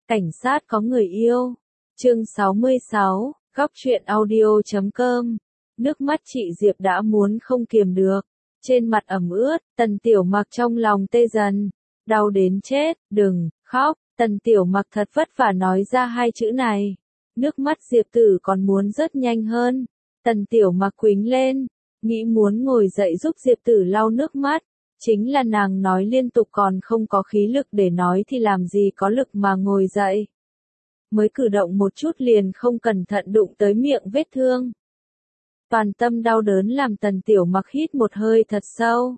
Cảnh sát có người yêu. Chương 66, góc truyện audio.com. Nước mắt chị Diệp đã muốn không kiềm được. Trên mặt ẩm ướt, Tần Tiểu Mặc trong lòng tê dần. Đau đến chết, đừng, khóc. Tần Tiểu Mặc thật vất vả nói ra hai chữ này. Nước mắt Diệp Tử còn muốn rớt nhanh hơn. Tần Tiểu Mặc quĩnh lên, nghĩ muốn ngồi dậy giúp Diệp Tử lau nước mắt. Chính là nàng nói liên tục còn không có khí lực để nói thì làm gì có lực mà ngồi dậy. Mới cử động một chút liền không cẩn thận đụng tới miệng vết thương. Toàn tâm đau đớn làm Tần Tiểu Mặc hít một hơi thật sâu.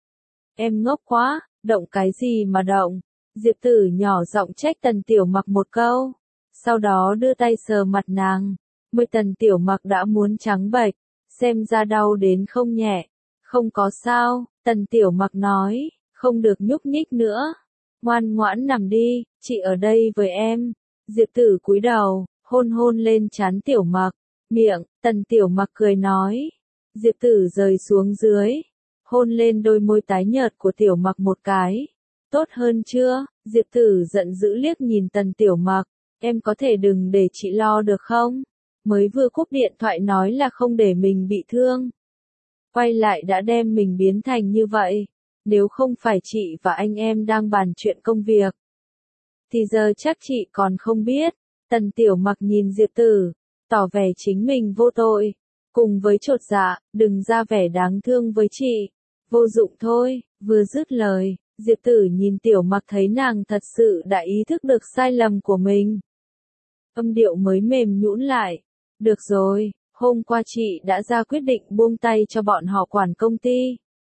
Em ngốc quá, động cái gì mà động? Diệp Tử nhỏ giọng trách Tần Tiểu Mặc một câu. Sau đó đưa tay sờ mặt nàng. Môi Tần Tiểu Mặc đã muốn trắng bệch, xem ra đau đến không nhẹ. Không có sao, Tần Tiểu Mặc nói, không được nhúc nhích nữa. Ngoan ngoãn nằm đi, chị ở đây với em. Diệp Tử cúi đầu, hôn hôn lên trán Tiểu Mặc. Miệng, Tần Tiểu Mặc cười nói. Diệp Tử rời xuống dưới, hôn lên đôi môi tái nhợt của Tiểu Mặc một cái. Tốt hơn chưa? Diệp Tử giận dữ liếc nhìn Tần Tiểu Mặc. Em có thể đừng để chị lo được không? Mới vừa cúp điện thoại nói là không để mình bị thương. Quay lại đã đem mình biến thành như vậy. Nếu không phải chị và anh em đang bàn chuyện công việc, thì giờ chắc chị còn không biết. Tần Tiểu Mặc nhìn Diệp Tử, tỏ vẻ chính mình vô tội. Cùng với chột dạ, đừng ra vẻ đáng thương với chị. Vô dụng thôi, vừa dứt lời, Diệp Tử nhìn Tiểu Mặc thấy nàng thật sự đã ý thức được sai lầm của mình. Âm điệu mới mềm nhũn lại. Được rồi, hôm qua chị đã ra quyết định buông tay cho bọn họ quản công ty.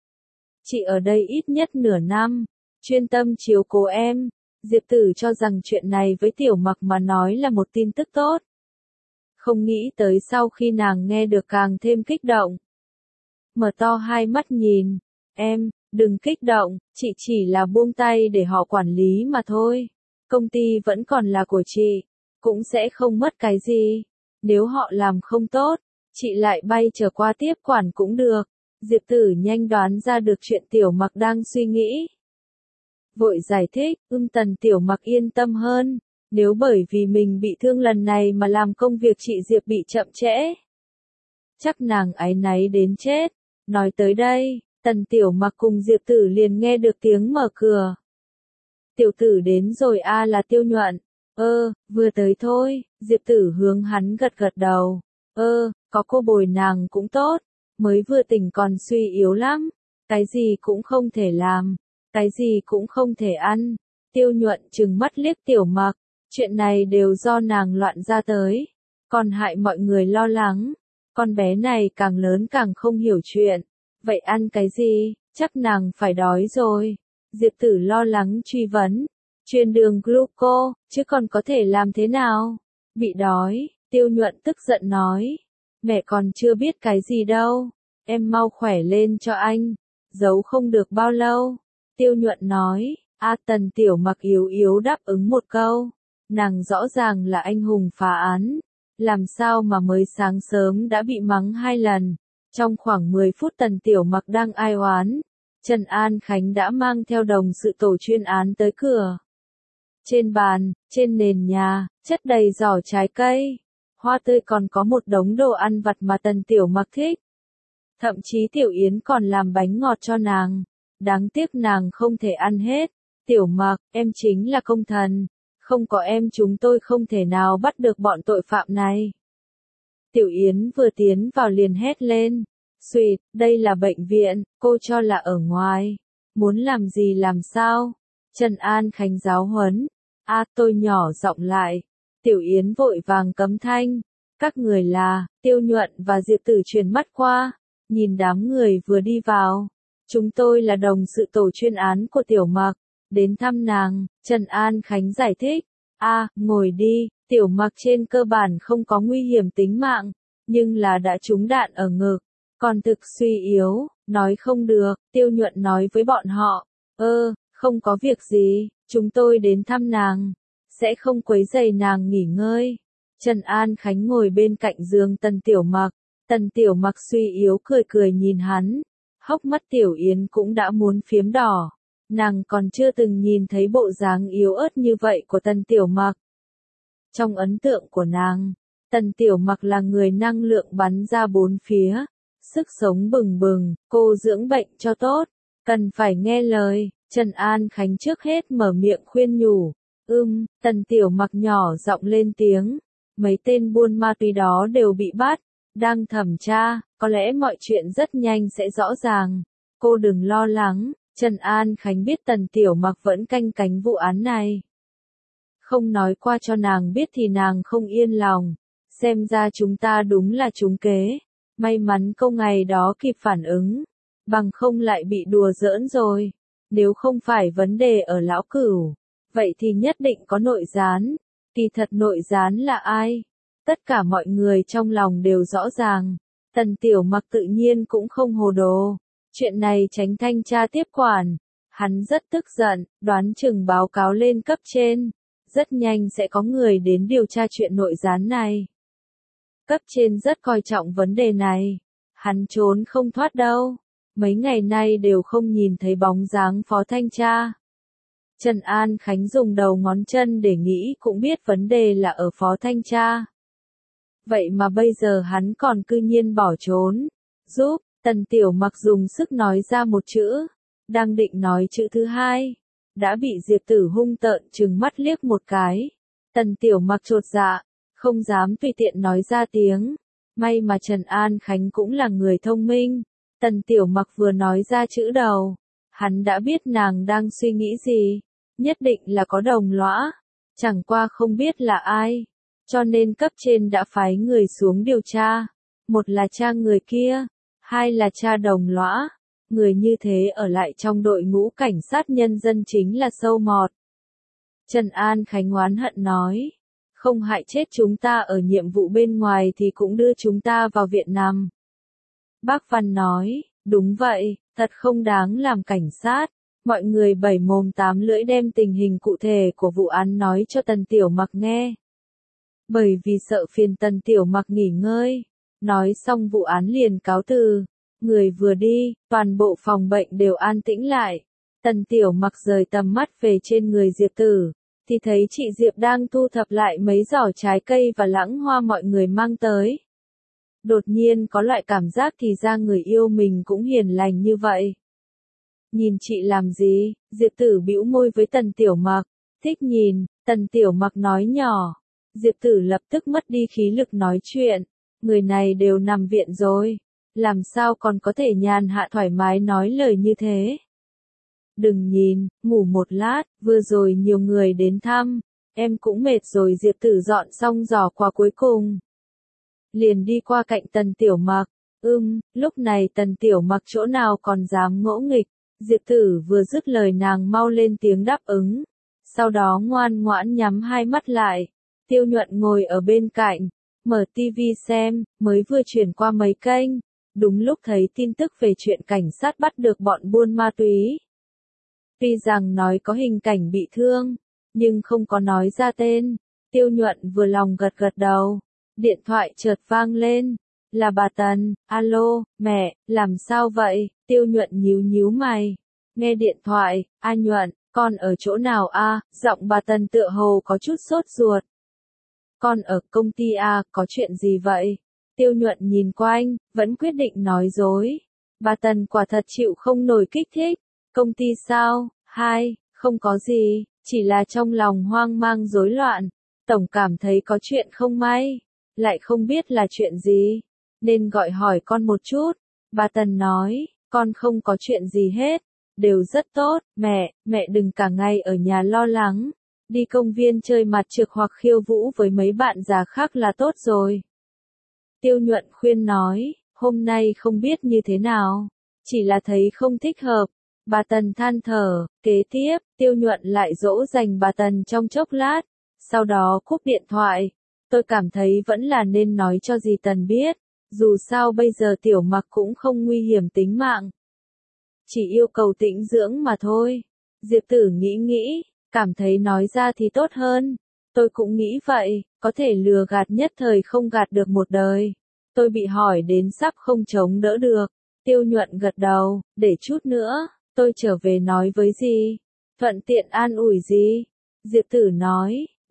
Chị ở đây ít nhất nửa năm, chuyên tâm chiếu cố em. Diệp Tử cho rằng chuyện này với Tiểu Mặc mà nói là một tin tức tốt. Không nghĩ tới sau khi nàng nghe được càng thêm kích động. Mở to hai mắt nhìn, em, đừng kích động, chị chỉ là buông tay để họ quản lý mà thôi. Công ty vẫn còn là của chị, cũng sẽ không mất cái gì. Nếu họ làm không tốt, chị lại bay trở qua tiếp quản cũng được. Diệp Tử nhanh đoán ra được chuyện Tiểu Mặc đang suy nghĩ. Vội giải thích, Tần Tiểu Mặc yên tâm hơn. Nếu bởi vì mình bị thương lần này mà làm công việc chị Diệp bị chậm trễ, chắc nàng áy náy đến chết. Nói tới đây, Tần Tiểu Mặc cùng Diệp Tử liền nghe được tiếng mở cửa. Tiểu Tử đến rồi a, là Tiêu Nhuận. Vừa tới thôi. Diệp Tử hướng hắn gật gật đầu. Có cô bồi nàng cũng tốt. Mới vừa tỉnh còn suy yếu lắm. Cái gì cũng không thể làm. Cái gì cũng không thể ăn. Tiêu Nhuận trừng mắt liếc Tiểu Mặc. Chuyện này đều do nàng loạn ra tới. Còn hại mọi người lo lắng. Con bé này càng lớn càng không hiểu chuyện. Vậy ăn cái gì? Chắc nàng phải đói rồi. Diệp Tử lo lắng truy vấn. Truyền đường gluco, chứ còn có thể làm thế nào? Bị đói, Tiêu Nhuận tức giận nói. Mẹ còn chưa biết cái gì đâu. Em mau khỏe lên cho anh. Giấu không được bao lâu. Tiêu Nhuận nói. Tần Tiểu Mặc yếu yếu đáp ứng một câu. Nàng rõ ràng là anh hùng phá án. Làm sao mà mới sáng sớm đã bị mắng 2 lần. Trong khoảng 10 phút Tần Tiểu Mặc đang ai oán, Trần An Khánh đã mang theo đồng sự tổ chuyên án tới cửa. Trên bàn, trên nền nhà, chất đầy giỏ trái cây, hoa tươi, còn có một đống đồ ăn vặt mà Tần Tiểu Mặc thích. Thậm chí Tiểu Yến còn làm bánh ngọt cho nàng. Đáng tiếc nàng không thể ăn hết. Tiểu Mặc, em chính là công thần. Không có em chúng tôi không thể nào bắt được bọn tội phạm này. Tiểu Yến vừa tiến vào liền hét lên. Xuyệt, đây là bệnh viện, cô cho là ở ngoài. Muốn làm gì làm sao? Trần An Khánh giáo huấn. Tôi nhỏ giọng lại. Tiểu Yến vội vàng cấm thanh. Các người là, Tiêu Nhuận và Diệp Tử chuyển mắt qua. Nhìn đám người vừa đi vào. Chúng tôi là đồng sự tổ chuyên án của Tiểu Mặc. Đến thăm nàng, Trần An Khánh giải thích. Ngồi đi. Tiểu Mặc trên cơ bản không có nguy hiểm tính mạng, nhưng là đã trúng đạn ở ngực. Còn thực suy yếu, nói không được. Tiêu Nhuận nói với bọn họ. Không có việc gì, chúng tôi đến thăm nàng. Sẽ không quấy rầy nàng nghỉ ngơi. Trần An Khánh ngồi bên cạnh giường Tần Tiểu Mặc. Tần Tiểu Mặc suy yếu cười cười nhìn hắn. Hốc mắt Tiểu Yến cũng đã muốn phiếm đỏ. Nàng còn chưa từng nhìn thấy bộ dáng yếu ớt như vậy của Tần Tiểu Mặc. Trong ấn tượng của nàng, Tần Tiểu Mặc là người năng lượng bắn ra bốn phía, sức sống bừng bừng, cô dưỡng bệnh cho tốt, cần phải nghe lời. Trần An Khánh trước hết mở miệng khuyên nhủ. Tần Tiểu Mặc nhỏ giọng lên tiếng. Mấy tên buôn ma túy đó đều bị bắt, đang thẩm tra, có lẽ mọi chuyện rất nhanh sẽ rõ ràng. Cô đừng lo lắng, Trần An Khánh biết Tần Tiểu Mặc vẫn canh cánh vụ án này. Không nói qua cho nàng biết thì nàng không yên lòng. Xem ra chúng ta đúng là trúng kế. May mắn câu ngày đó kịp phản ứng. Bằng không lại bị đùa giỡn rồi. Nếu không phải vấn đề ở lão cửu, vậy thì nhất định có nội gián. Kỳ thật nội gián là ai? Tất cả mọi người trong lòng đều rõ ràng. Tần Tiểu Mặc tự nhiên cũng không hồ đồ. Chuyện này tránh thanh tra tiếp quản. Hắn rất tức giận, đoán chừng báo cáo lên cấp trên. Rất nhanh sẽ có người đến điều tra chuyện nội gián này. Cấp trên rất coi trọng vấn đề này. Hắn trốn không thoát đâu. Mấy ngày nay đều không nhìn thấy bóng dáng phó thanh tra. Trần An Khánh dùng đầu ngón chân để nghĩ cũng biết vấn đề là ở phó thanh tra. Vậy mà bây giờ hắn còn cư nhiên bỏ trốn. Giúp, Tần Tiểu Mặc dùng sức nói ra một chữ. Đang định nói chữ thứ hai. Đã bị Diệp Tử hung tợn trừng mắt liếc một cái. Tần Tiểu Mặc chột dạ, không dám tùy tiện nói ra tiếng. May mà Trần An Khánh cũng là người thông minh. Tần Tiểu Mặc vừa nói ra chữ đầu. Hắn đã biết nàng đang suy nghĩ gì. Nhất định là có đồng lõa. Chẳng qua không biết là ai. Cho nên cấp trên đã phái người xuống điều tra. Một là tra người kia. Hai là tra đồng lõa. Người như thế ở lại trong đội ngũ cảnh sát nhân dân chính là sâu mọt. Trần An Khánh oán hận nói. Không hại chết chúng ta ở nhiệm vụ bên ngoài thì cũng đưa chúng ta vào viện nằm. Bác Văn nói, đúng vậy, thật không đáng làm cảnh sát. Mọi người bảy mồm tám lưỡi đem tình hình cụ thể của vụ án nói cho Tần Tiểu Mặc nghe. Bởi vì sợ phiền Tần Tiểu Mặc nghỉ ngơi. Nói xong vụ án liền cáo từ. Người vừa đi, toàn bộ phòng bệnh đều an tĩnh lại. Tần Tiểu Mặc rời tầm mắt về trên người Diệp Tử, thì thấy chị Diệp đang thu thập lại mấy giỏ trái cây và lãng hoa mọi người mang tới. Đột nhiên có loại cảm giác thì ra người yêu mình cũng hiền lành như vậy. Nhìn chị làm gì? Diệp Tử bĩu môi với Tần Tiểu Mặc. Thích nhìn, Tần Tiểu Mặc nói nhỏ. Diệp Tử lập tức mất đi khí lực nói chuyện. Người này đều nằm viện rồi. Làm sao còn có thể nhàn hạ thoải mái nói lời như thế? Đừng nhìn, ngủ một lát, vừa rồi nhiều người đến thăm. Em cũng mệt rồi. Diệp Tử dọn xong giỏ quà cuối cùng. Liền đi qua cạnh Tần Tiểu Mặc. Lúc này Tần Tiểu Mặc chỗ nào còn dám ngỗ nghịch. Diệp Tử vừa dứt lời nàng mau lên tiếng đáp ứng. Sau đó ngoan ngoãn nhắm hai mắt lại. Tiêu Nhuận ngồi ở bên cạnh, mở tivi xem, mới vừa chuyển qua mấy kênh. Đúng lúc thấy tin tức về chuyện cảnh sát bắt được bọn buôn ma túy. Tuy rằng nói có hình cảnh bị thương, nhưng không có nói ra tên. Tiêu Nhuận vừa lòng gật gật đầu. Điện thoại chợt vang lên. Là bà Tần. Alo, mẹ, làm sao vậy? Tiêu Nhuận nhíu nhíu mày. Nghe điện thoại, A Nhuận, con ở chỗ nào a? Giọng bà Tần tựa hồ có chút sốt ruột. Con ở công ty a, có chuyện gì vậy? Tiêu Nhuận nhìn quanh, vẫn quyết định nói dối. Bà Tần quả thật chịu không nổi kích thích. Công ty sao? Không có gì, chỉ là trong lòng hoang mang rối loạn. Tổng cảm thấy có chuyện không may. Lại không biết là chuyện gì. Nên gọi hỏi con một chút. Bà Tần nói, con không có chuyện gì hết. Đều rất tốt, mẹ đừng cả ngày ở nhà lo lắng. Đi công viên chơi mặt trượt hoặc khiêu vũ với mấy bạn già khác là tốt rồi. Tiêu Nhuận khuyên nói, hôm nay không biết như thế nào. Chỉ là thấy không thích hợp. Bà Tần than thở, kế tiếp, Tiêu Nhuận lại dỗ dành bà Tần trong chốc lát. Sau đó cúp điện thoại. Tôi cảm thấy vẫn là nên nói cho dì Tần biết. Dù sao bây giờ Tiểu Mặc cũng không nguy hiểm tính mạng. Chỉ yêu cầu tĩnh dưỡng mà thôi. Diệp Tử nghĩ, cảm thấy nói ra thì tốt hơn. Tôi cũng nghĩ vậy, có thể lừa gạt nhất thời không gạt được một đời. Tôi bị hỏi đến sắp không chống đỡ được. Tiêu Nhuận gật đầu, để chút nữa, tôi trở về nói với dì. Thuận tiện an ủi dì. Diệp Tử nói, được,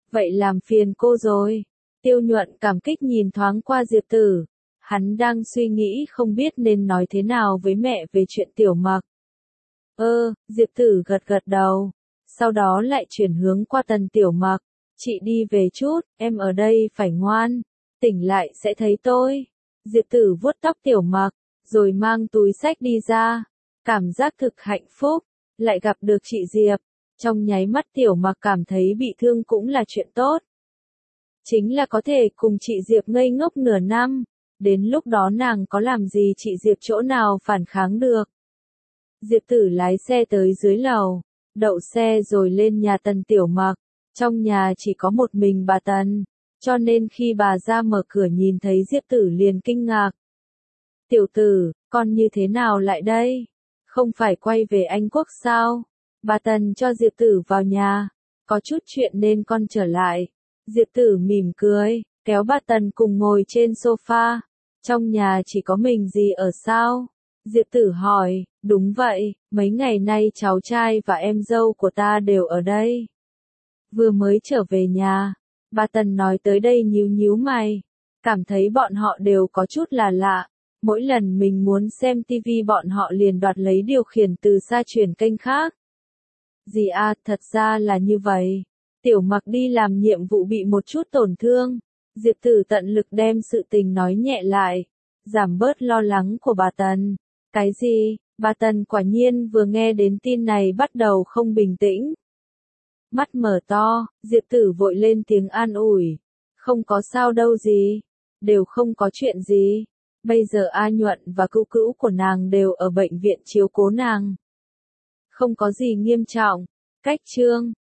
Vậy làm phiền cô rồi. Tiêu Nhuận cảm kích nhìn thoáng qua Diệp Tử. Hắn đang suy nghĩ không biết nên nói thế nào với mẹ về chuyện Tiểu Mặc. Diệp Tử gật gật đầu. Sau đó lại chuyển hướng qua Tần Tiểu Mặc. Chị đi về chút, em ở đây phải ngoan. Tỉnh lại sẽ thấy tôi. Diệp Tử vuốt tóc Tiểu Mặc, rồi mang túi xách đi ra. Cảm giác thực hạnh phúc, lại gặp được chị Diệp. Trong nháy mắt Tiểu Mặc cảm thấy bị thương cũng là chuyện tốt. Chính là có thể cùng chị Diệp ngây ngốc nửa năm. Đến lúc đó nàng có làm gì chị Diệp chỗ nào phản kháng được. Diệp Tử lái xe tới dưới lầu, đậu xe rồi lên nhà Tần Tiểu Mặc. Trong nhà chỉ có một mình bà Tần, cho nên khi bà ra mở cửa nhìn thấy Diệp Tử liền kinh ngạc. Tiểu Tử, con như thế nào lại đây? Không phải quay về Anh Quốc sao? Bà Tần cho Diệp Tử vào nhà, có chút chuyện nên con trở lại. Diệp Tử mỉm cười, kéo bà Tần cùng ngồi trên sofa. Trong nhà chỉ có mình gì ở sao? Diệp Tử hỏi, đúng vậy, mấy ngày nay cháu trai và em dâu của ta đều ở đây. Vừa mới trở về nhà, bà Tần nói tới đây nhíu nhíu mày, cảm thấy bọn họ đều có chút là lạ. Mỗi lần mình muốn xem tivi bọn họ liền đoạt lấy điều khiển từ xa chuyển kênh khác. Dì à, thật ra là như vậy. Tiểu Mặc đi làm nhiệm vụ bị một chút tổn thương. Diệp Tử tận lực đem sự tình nói nhẹ lại, giảm bớt lo lắng của bà Tần. Cái gì? Bà Tần quả nhiên vừa nghe đến tin này bắt đầu không bình tĩnh. Mắt mở to, Diệp Tử vội lên tiếng an ủi. Không có sao đâu gì. Đều không có chuyện gì. Bây giờ A Nhuận và cữu cữu của nàng đều ở bệnh viện chiếu cố nàng. Không có gì nghiêm trọng. Cách chương